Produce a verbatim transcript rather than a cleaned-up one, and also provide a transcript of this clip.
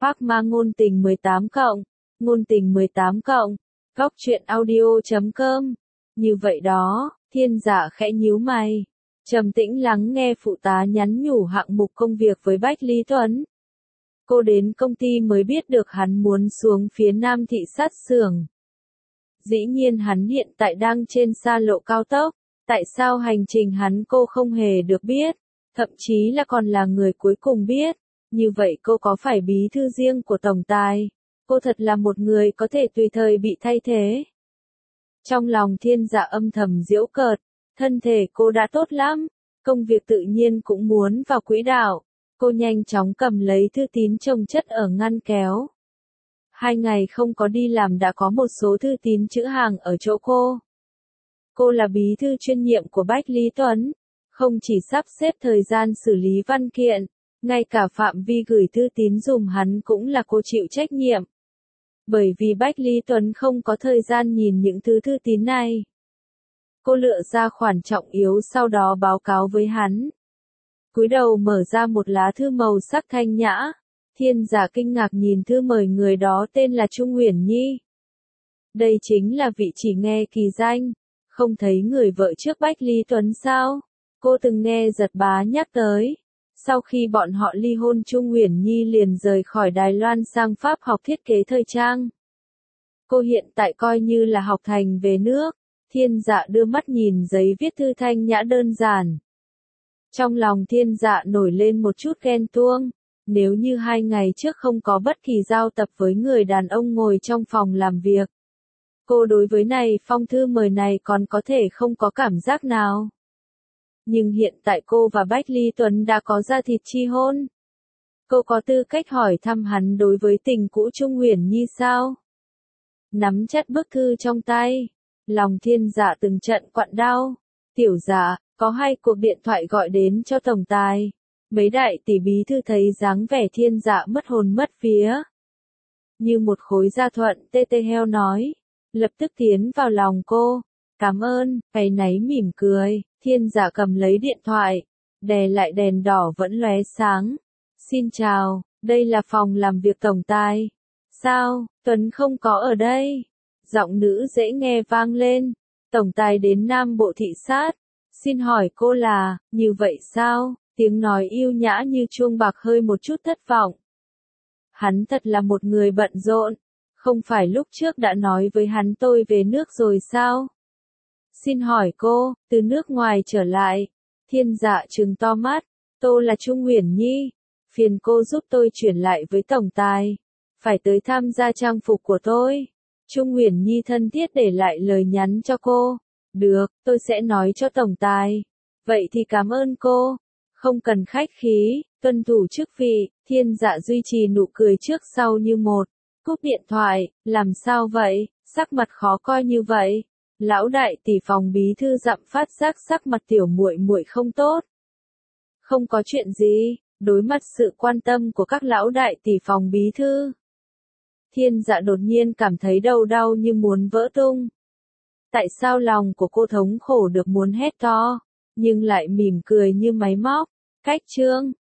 Phác Ma ngôn tình mười tám cộng, ngôn tình mười tám cộng, góc truyện audio chấm com. Như vậy đó, Thiên Dạ khẽ nhíu mày, trầm tĩnh lắng nghe phụ tá nhắn nhủ hạng mục công việc với Bách Lý Tuấn. Cô đến công ty mới biết được hắn muốn xuống phía Nam thị sát xưởng. Dĩ nhiên hắn hiện tại đang trên xa lộ cao tốc, tại sao hành trình hắn cô không hề được biết, thậm chí là còn là người cuối cùng biết, như vậy cô có phải bí thư riêng của tổng tài, cô thật là một người có thể tùy thời bị thay thế. Trong lòng Thiên Dạ âm thầm giễu cợt, thân thể cô đã tốt lắm, công việc tự nhiên cũng muốn vào quỹ đạo, cô nhanh chóng cầm lấy thư tín chồng chất ở ngăn kéo. Hai ngày không có đi làm đã có một số thư tín chữ hàng ở chỗ cô. Cô là bí thư chuyên nhiệm của Bách Lý Tuấn, không chỉ sắp xếp thời gian xử lý văn kiện, ngay cả phạm vi gửi thư tín dùm hắn cũng là cô chịu trách nhiệm. Bởi vì Bách Lý Tuấn không có thời gian nhìn những thứ thư tín này. Cô lựa ra khoản trọng yếu sau đó báo cáo với hắn. Cúi đầu mở ra một lá thư màu sắc thanh nhã. Thiên Dạ kinh ngạc nhìn thư mời, người đó tên là Trung Uyển Nhi. Đây chính là vị chỉ nghe kỳ danh, không thấy người vợ trước Bách Lý Tuấn sao? Cô từng nghe Giật Bá nhắc tới. Sau khi bọn họ ly hôn, Trung Uyển Nhi liền rời khỏi Đài Loan sang Pháp học thiết kế thời trang. Cô hiện tại coi như là học thành về nước. Thiên Dạ đưa mắt nhìn giấy viết thư thanh nhã đơn giản. Trong lòng Thiên Dạ nổi lên một chút ghen tuông. Nếu như hai ngày trước không có bất kỳ giao tập với người đàn ông ngồi trong phòng làm việc, cô đối với này phong thư mời này còn có thể không có cảm giác nào. Nhưng hiện tại cô và Bách Lý Tuấn đã có ra thịt chi hôn. Cô có tư cách hỏi thăm hắn đối với tình cũ Trung Uyển Nhi sao? Nắm chặt bức thư trong tay, lòng Thiên Dạ từng trận quặn đau. Tiểu Dạ, có hai cuộc điện thoại gọi đến cho tổng tài. Mấy đại tỷ bí thư thấy dáng vẻ Thiên Dạ mất hồn mất vía. Như một khối da thuận tê tê heo nói, lập tức tiến vào lòng cô. Cảm ơn, áy náy mỉm cười, Thiên Dạ cầm lấy điện thoại, đè lại đèn đỏ vẫn lóe sáng. Xin chào, đây là phòng làm việc tổng tài. Sao, Tuấn không có ở đây? Giọng nữ dễ nghe vang lên. Tổng tài đến Nam Bộ thị sát. Xin hỏi cô là, như vậy sao? Tiếng nói yêu nhã như chuông bạc hơi một chút thất vọng. Hắn thật là một người bận rộn. Không phải lúc trước đã nói với hắn tôi về nước rồi sao? Xin hỏi cô, từ nước ngoài trở lại. Thiên Dạ trừng to mắt. Tôi là Trung Uyển Nhi. Phiền cô giúp tôi chuyển lại với tổng tài. Phải tới tham gia trang phục của tôi. Trung Uyển Nhi thân thiết để lại lời nhắn cho cô. Được, tôi sẽ nói cho tổng tài. Vậy thì cảm ơn cô. Không cần khách khí, tuân thủ chức vị. Thiên Dạ duy trì nụ cười trước sau như một. Cúp điện thoại, làm sao vậy, sắc mặt khó coi như vậy. Lão đại tỷ phòng bí thư Dặm phát giác sắc mặt tiểu muội muội không tốt. Không có chuyện gì, đối mặt sự quan tâm của các lão đại tỷ phòng bí thư. Thiên Dạ đột nhiên cảm thấy đầu đau như muốn vỡ tung. Tại sao lòng của cô thống khổ được muốn hét to, nhưng lại mỉm cười như máy móc. Cách chương